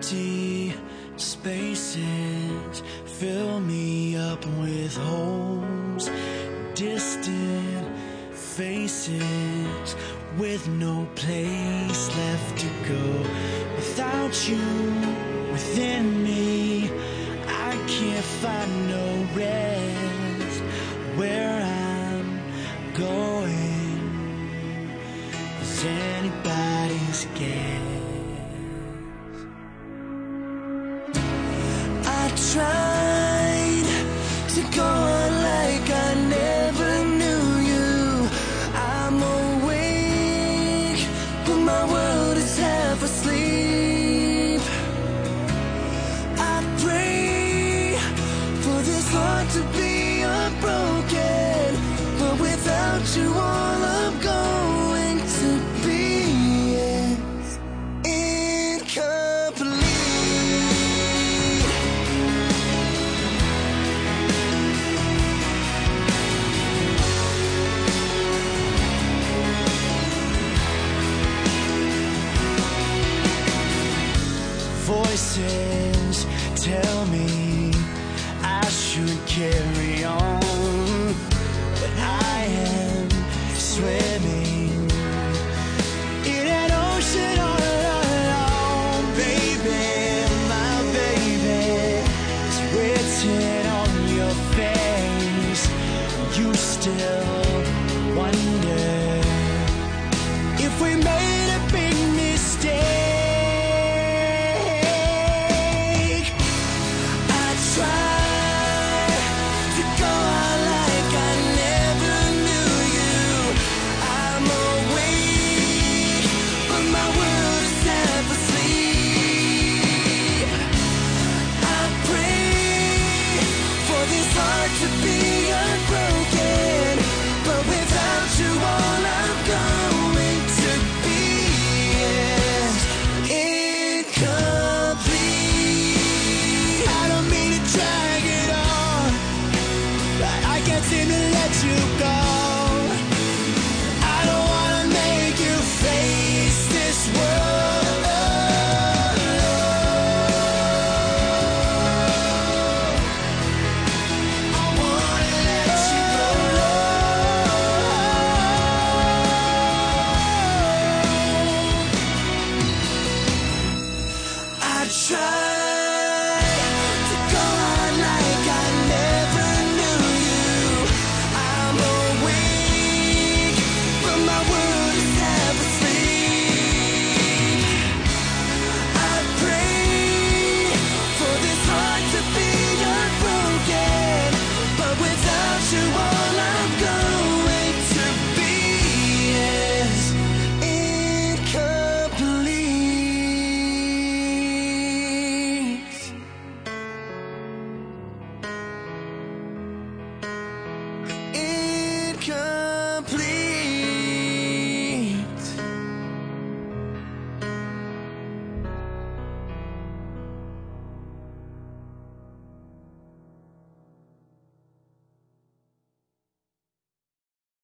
Empty spaces fill me up with holes, distant faces with no place left to go. Without you within me, I can't find no rest. Where I'm going, is anybody's guess? I tried to go on like I never knew you. I'm awake, but my world is half asleep. I pray for this heart to be unbroken, but without you all I'm going to be is incomplete. Voices tell me I should carry on, but I am swimming in an ocean all alone. Baby, my baby, it's written on your face. You still wonder if we made a big mistake. To be unbroken, but without you all I'm going to be is incomplete. I don't mean to drag it on, but I can't seem to let you go. I don't wanna make you face this world. Incomplete.